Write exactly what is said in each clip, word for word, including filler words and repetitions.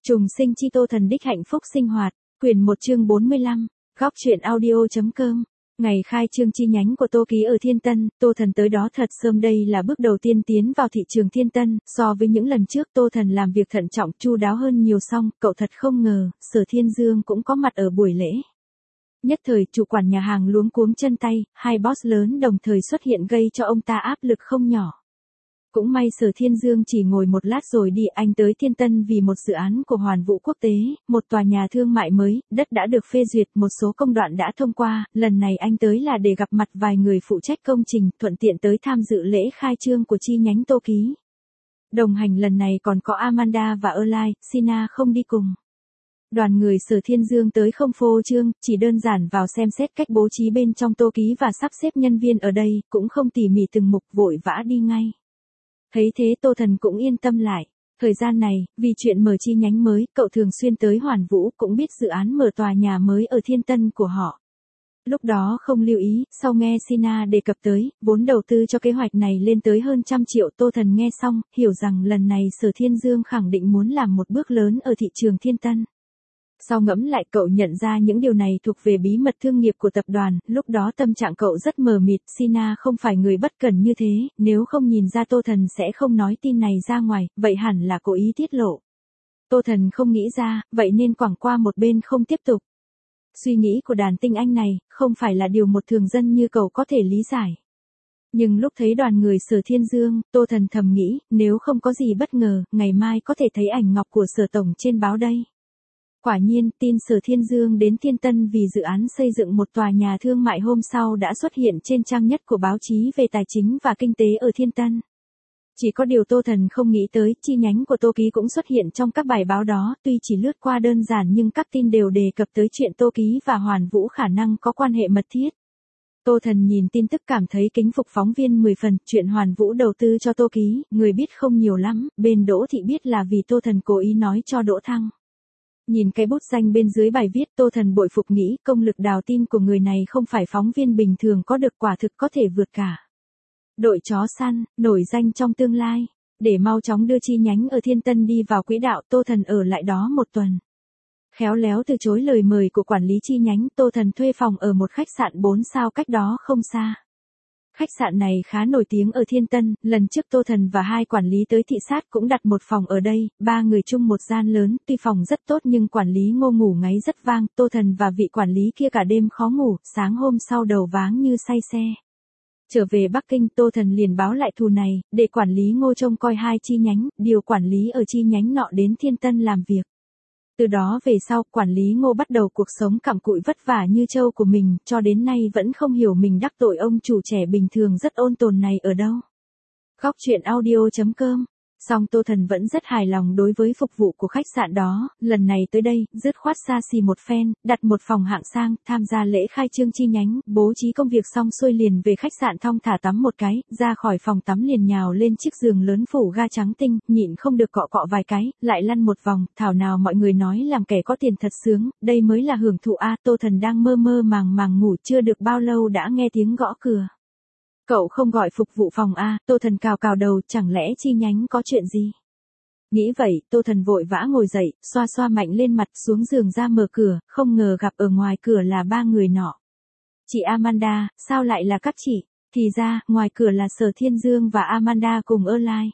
Trùng sinh chi Tô Thần đích hạnh phúc sinh hoạt, quyển một chương bốn mươi lăm, góc truyện audio.com. Ngày khai trương chi nhánh của Tô Ký ở Thiên Tân, Tô Thần tới đó thật sớm, đây là bước đầu tiên tiến vào thị trường Thiên Tân, so với những lần trước Tô Thần làm việc thận trọng chu đáo hơn nhiều. Xong, cậu thật không ngờ, Sở Thiên Dương cũng có mặt ở buổi lễ. Nhất thời chủ quản nhà hàng luống cuống chân tay, hai boss lớn đồng thời xuất hiện gây cho ông ta áp lực không nhỏ. Cũng may Sở Thiên Dương chỉ ngồi một lát rồi đi, anh tới Thiên Tân vì một dự án của Hoàn Vũ Quốc tế, một tòa nhà thương mại mới, đất đã được phê duyệt, một số công đoạn đã thông qua, lần này anh tới là để gặp mặt vài người phụ trách công trình, thuận tiện tới tham dự lễ khai trương của chi nhánh Tô Ký. Đồng hành lần này còn có Amanda và Erlai, Sina không đi cùng. Đoàn người Sở Thiên Dương tới không phô trương, chỉ đơn giản vào xem xét cách bố trí bên trong Tô Ký và sắp xếp nhân viên ở đây, cũng không tỉ mỉ từng mục, vội vã đi ngay. Thấy thế Tô Thần cũng yên tâm lại. Thời gian này, vì chuyện mở chi nhánh mới, cậu thường xuyên tới Hoàn Vũ, cũng biết dự án mở tòa nhà mới ở Thiên Tân của họ. Lúc đó không lưu ý, sau nghe Sina đề cập tới, vốn đầu tư cho kế hoạch này lên tới hơn trăm triệu. Tô Thần nghe xong, hiểu rằng lần này Sở Thiên Dương khẳng định muốn làm một bước lớn ở thị trường Thiên Tân. Sau ngẫm lại cậu nhận ra những điều này thuộc về bí mật thương nghiệp của tập đoàn, lúc đó tâm trạng cậu rất mờ mịt. Sina không phải người bất cẩn như thế, nếu không nhìn ra Tô Thần sẽ không nói tin này ra ngoài, vậy hẳn là cố ý tiết lộ. Tô Thần không nghĩ ra, vậy nên quẳng qua một bên không tiếp tục. Suy nghĩ của đàn tinh anh này, không phải là điều một thường dân như cậu có thể lý giải. Nhưng lúc thấy đoàn người Sở Thiên Dương, Tô Thần thầm nghĩ, nếu không có gì bất ngờ, ngày mai có thể thấy ảnh ngọc của Sở Tổng trên báo đây. Quả nhiên, tin Sở Thiên Dương đến Thiên Tân vì dự án xây dựng một tòa nhà thương mại hôm sau đã xuất hiện trên trang nhất của báo chí về tài chính và kinh tế ở Thiên Tân. Chỉ có điều Tô Thần không nghĩ tới, chi nhánh của Tô Ký cũng xuất hiện trong các bài báo đó, tuy chỉ lướt qua đơn giản nhưng các tin đều đề cập tới chuyện Tô Ký và Hoàn Vũ khả năng có quan hệ mật thiết. Tô Thần nhìn tin tức cảm thấy kính phục phóng viên mười phần, chuyện Hoàn Vũ đầu tư cho Tô Ký, người biết không nhiều lắm, bên Đỗ Thị biết là vì Tô Thần cố ý nói cho Đỗ Thăng. Nhìn cái bút danh bên dưới bài viết, Tô Thần bội phục, nghĩ công lực đào tin của người này không phải phóng viên bình thường có được, quả thực có thể vượt cả đội chó săn, nổi danh trong tương lai. Để mau chóng đưa chi nhánh ở Thiên Tân đi vào quỹ đạo, Tô Thần ở lại đó một tuần. Khéo léo từ chối lời mời của quản lý chi nhánh, Tô Thần thuê phòng ở một khách sạn bốn sao cách đó không xa. Khách sạn này khá nổi tiếng ở Thiên Tân, lần trước Tô Thần và hai quản lý tới thị sát cũng đặt một phòng ở đây, ba người chung một gian lớn, tuy phòng rất tốt nhưng quản lý Ngô ngủ ngáy rất vang, Tô Thần và vị quản lý kia cả đêm khó ngủ, sáng hôm sau đầu váng như say xe. Trở về Bắc Kinh, Tô Thần liền báo lại thù này, để quản lý Ngô trông coi hai chi nhánh, điều quản lý ở chi nhánh nọ đến Thiên Tân làm việc. Từ đó về sau, quản lý Ngô bắt đầu cuộc sống cặm cụi vất vả như trâu của mình, cho đến nay vẫn không hiểu mình đắc tội ông chủ trẻ bình thường rất ôn tồn này ở đâu. Góc truyện audio.com. Song Tô Thần vẫn rất hài lòng đối với phục vụ của khách sạn đó, lần này tới đây, dứt khoát xa xỉ một phen, đặt một phòng hạng sang, tham gia lễ khai trương chi nhánh, bố trí công việc xong xuôi liền về khách sạn thong thả tắm một cái, ra khỏi phòng tắm liền nhào lên chiếc giường lớn phủ ga trắng tinh, nhịn không được cọ cọ vài cái, lại lăn một vòng, thảo nào mọi người nói làm kẻ có tiền thật sướng, đây mới là hưởng thụ a. Tô Thần đang mơ mơ màng màng ngủ chưa được bao lâu đã nghe tiếng gõ cửa. Cậu không gọi phục vụ phòng a? Tô Thần cào cào đầu, chẳng lẽ chi nhánh có chuyện gì? Nghĩ vậy, Tô Thần vội vã ngồi dậy, xoa xoa mạnh lên mặt, xuống giường ra mở cửa, không ngờ gặp ở ngoài cửa là ba người nọ. Chị Amanda, sao lại là các chị? Thì ra, ngoài cửa là Sở Thiên Dương và Amanda cùng Erlai.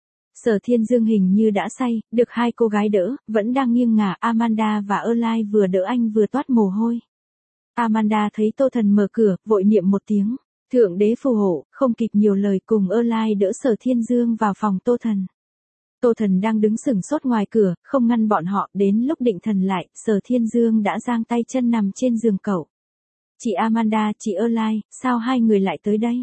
Sở Thiên Dương hình như đã say, được hai cô gái đỡ, vẫn đang nghiêng ngả, Amanda và Erlai vừa đỡ anh vừa toát mồ hôi. Amanda thấy Tô Thần mở cửa, vội niệm một tiếng. Thượng đế phù hộ, không kịp nhiều lời cùng Erlai đỡ Sở Thiên Dương vào phòng Tô Thần. Tô Thần đang đứng sửng sốt ngoài cửa, không ngăn bọn họ, đến lúc định thần lại, Sở Thiên Dương đã giang tay chân nằm trên giường cậu. Chị Amanda, chị Erlai, sao hai người lại tới đây?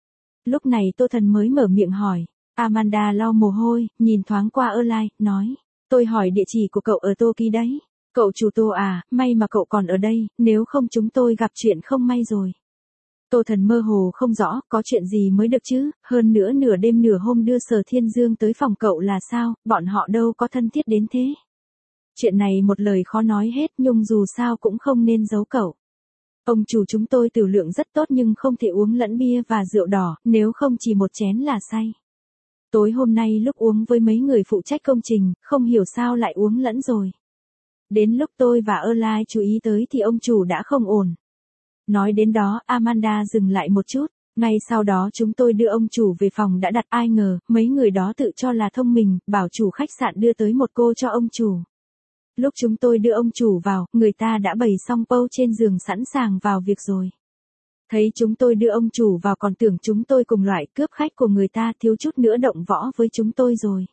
Lúc này Tô Thần mới mở miệng hỏi. Amanda lau mồ hôi, nhìn thoáng qua Erlai, nói. Tôi hỏi địa chỉ của cậu ở Tô Ký đấy. Cậu chủ Tô à, may mà cậu còn ở đây, nếu không chúng tôi gặp chuyện không may rồi. Tô Thần mơ hồ không rõ, có chuyện gì mới được chứ, hơn nữa nửa đêm nửa hôm đưa Sở Thiên Dương tới phòng cậu là sao, bọn họ đâu có thân thiết đến thế. Chuyện này một lời khó nói hết, nhưng dù sao cũng không nên giấu cậu. Ông chủ chúng tôi tiểu lượng rất tốt nhưng không thể uống lẫn bia và rượu đỏ, nếu không chỉ một chén là say. Tối hôm nay lúc uống với mấy người phụ trách công trình, không hiểu sao lại uống lẫn rồi. Đến lúc tôi và Erlai chú ý tới thì ông chủ đã không ổn. Nói đến đó, Amanda dừng lại một chút. Ngay sau đó chúng tôi đưa ông chủ về phòng đã đặt, ai ngờ, mấy người đó tự cho là thông minh, bảo chủ khách sạn đưa tới một cô cho ông chủ. Lúc chúng tôi đưa ông chủ vào, người ta đã bày xong pâu trên giường sẵn sàng vào việc rồi. Thấy chúng tôi đưa ông chủ vào còn tưởng chúng tôi cùng loại cướp khách của người ta, thiếu chút nữa động võ với chúng tôi rồi.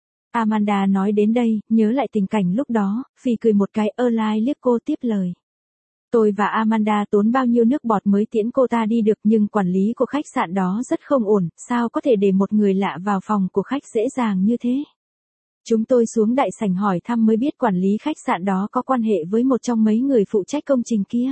Amanda nói đến đây, nhớ lại tình cảnh lúc đó, phì cười một cái. Erlai liếc cô tiếp lời. Tôi và Amanda tốn bao nhiêu nước bọt mới tiễn cô ta đi được, nhưng quản lý của khách sạn đó rất không ổn, sao có thể để một người lạ vào phòng của khách dễ dàng như thế. Chúng tôi xuống đại sảnh hỏi thăm mới biết quản lý khách sạn đó có quan hệ với một trong mấy người phụ trách công trình kia.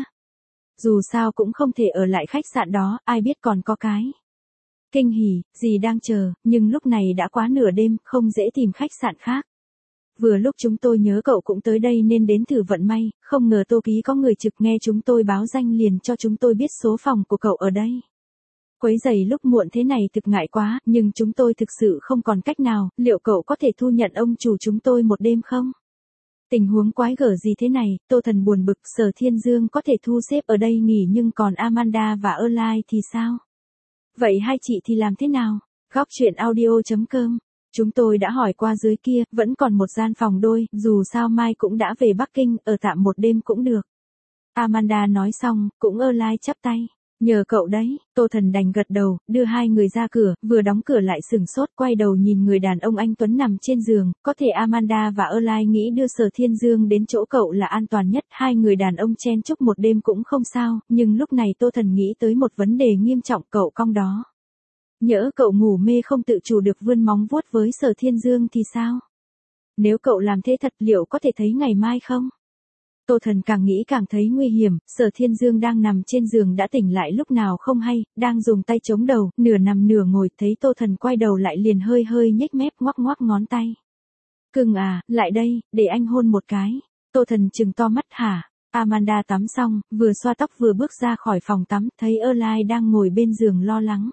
Dù sao cũng không thể ở lại khách sạn đó, ai biết còn có cái kinh hỉ gì đang chờ, nhưng lúc này đã quá nửa đêm, không dễ tìm khách sạn khác. Vừa lúc chúng tôi nhớ cậu cũng tới đây nên đến thử vận may, không ngờ Tô Ký có người trực nghe chúng tôi báo danh liền cho chúng tôi biết số phòng của cậu ở đây. Quấy rầy lúc muộn thế này thực ngại quá, nhưng chúng tôi thực sự không còn cách nào, liệu cậu có thể thu nhận ông chủ chúng tôi một đêm không? Tình huống quái gở gì thế này, Tô Thần buồn bực. Sở Thiên Dương có thể thu xếp ở đây nghỉ nhưng còn Amanda và Erlai thì sao? Vậy hai chị thì làm thế nào? Góc truyện audio chấm com. Chúng tôi đã hỏi qua dưới kia, vẫn còn một gian phòng đôi, dù sao mai cũng đã về Bắc Kinh, ở tạm một đêm cũng được. Amanda nói xong, cũng Erlai chắp tay. Nhờ cậu đấy, Tô Thần đành gật đầu, đưa hai người ra cửa, vừa đóng cửa lại sửng sốt, quay đầu nhìn người đàn ông anh tuấn nằm trên giường. Có thể Amanda và Erlai nghĩ đưa Sở Thiên Dương đến chỗ cậu là an toàn nhất, hai người đàn ông chen chúc một đêm cũng không sao, nhưng lúc này Tô Thần nghĩ tới một vấn đề nghiêm trọng, cậu cong đó. Nhỡ cậu ngủ mê không tự chủ được vươn móng vuốt với Sở Thiên Dương thì sao? Nếu cậu làm thế thật, liệu có thể thấy ngày mai không? Tô Thần càng nghĩ càng thấy nguy hiểm. Sở Thiên Dương đang nằm trên giường đã tỉnh lại lúc nào không hay, đang dùng tay chống đầu, nửa nằm nửa ngồi, thấy Tô Thần quay đầu lại liền hơi hơi nhếch mép, ngoắc ngoắc ngón tay. Cưng à, lại đây, để anh hôn một cái. Tô Thần trừng to mắt. Hả? Amanda tắm xong, vừa xoa tóc vừa bước ra khỏi phòng tắm, thấy Erlai đang ngồi bên giường lo lắng.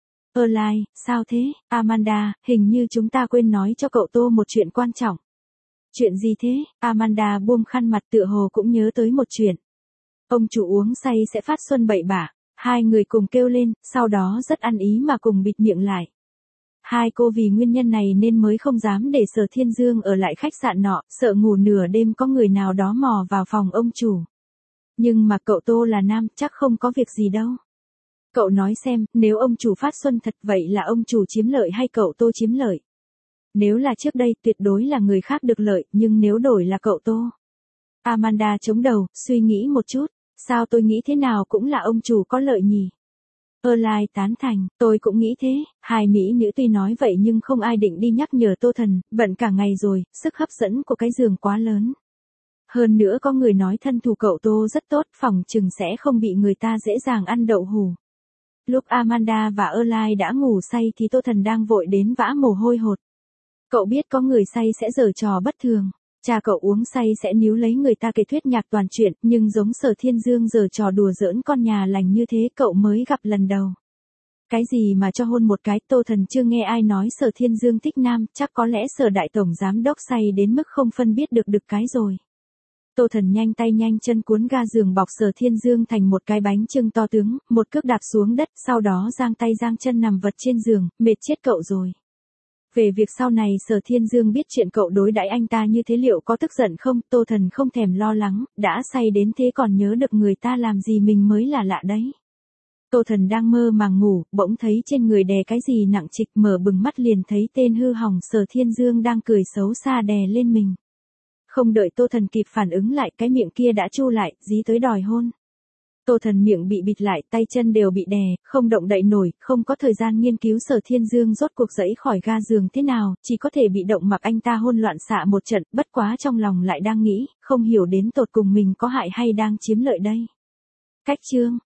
Erlai, sao thế? Amanda, hình như chúng ta quên nói cho cậu Tô một chuyện quan trọng. Chuyện gì thế? Amanda buông khăn mặt, tựa hồ cũng nhớ tới một chuyện. Ông chủ uống say sẽ phát xuân bậy bạ. Hai người cùng kêu lên, sau đó rất ăn ý mà cùng bịt miệng lại. Hai cô vì nguyên nhân này nên mới không dám để Sở Thiên Dương ở lại khách sạn nọ, sợ ngủ nửa đêm có người nào đó mò vào phòng ông chủ. Nhưng mà cậu Tô là nam, chắc không có việc gì đâu. Cậu nói xem, nếu ông chủ phát xuân thật vậy là ông chủ chiếm lợi hay cậu Tô chiếm lợi? Nếu là trước đây, tuyệt đối là người khác được lợi, nhưng nếu đổi là cậu Tô. Amanda chống đầu, suy nghĩ một chút, sao tôi nghĩ thế nào cũng là ông chủ có lợi nhỉ? Erlai tán thành, tôi cũng nghĩ thế. Hai mỹ nữ tuy nói vậy nhưng không ai định đi nhắc nhở Tô Thần, bận cả ngày rồi, sức hấp dẫn của cái giường quá lớn. Hơn nữa có người nói thân thủ cậu Tô rất tốt, phòng chừng sẽ không bị người ta dễ dàng ăn đậu hù. Lúc Amanda và Erlai đã ngủ say thì Tô Thần đang vội đến vã mồ hôi hột. Cậu biết có người say sẽ giở trò bất thường. Cha cậu uống say sẽ níu lấy người ta kể thuyết nhạc toàn chuyện, nhưng giống Sở Thiên Dương giở trò đùa giỡn con nhà lành như thế cậu mới gặp lần đầu. Cái gì mà cho hôn một cái, Tô Thần chưa nghe ai nói Sở Thiên Dương thích nam, chắc có lẽ Sở Đại Tổng Giám Đốc say đến mức không phân biết được được cái rồi. Tô Thần nhanh tay nhanh chân cuốn ga giường bọc Sở Thiên Dương thành một cái bánh chưng to tướng, một cước đạp xuống đất, sau đó giang tay giang chân nằm vật trên giường, mệt chết cậu rồi. Về việc sau này Sở Thiên Dương biết chuyện cậu đối đãi anh ta như thế liệu có tức giận không, Tô Thần không thèm lo lắng, đã say đến thế còn nhớ được người ta làm gì mình mới là lạ đấy. Tô Thần đang mơ màng ngủ, bỗng thấy trên người đè cái gì nặng trịch, mở bừng mắt liền thấy tên hư hỏng Sở Thiên Dương đang cười xấu xa đè lên mình. Không đợi Tô Thần kịp phản ứng lại, cái miệng kia đã chu lại, dí tới đòi hôn. Tô Thần miệng bị bịt lại, tay chân đều bị đè, không động đậy nổi, không có thời gian nghiên cứu Sở Thiên Dương rốt cuộc dẫy khỏi ga giường thế nào, chỉ có thể bị động mặc anh ta hôn loạn xạ một trận, bất quá trong lòng lại đang nghĩ, không hiểu đến tột cùng mình có hại hay đang chiếm lợi đây. Cách chương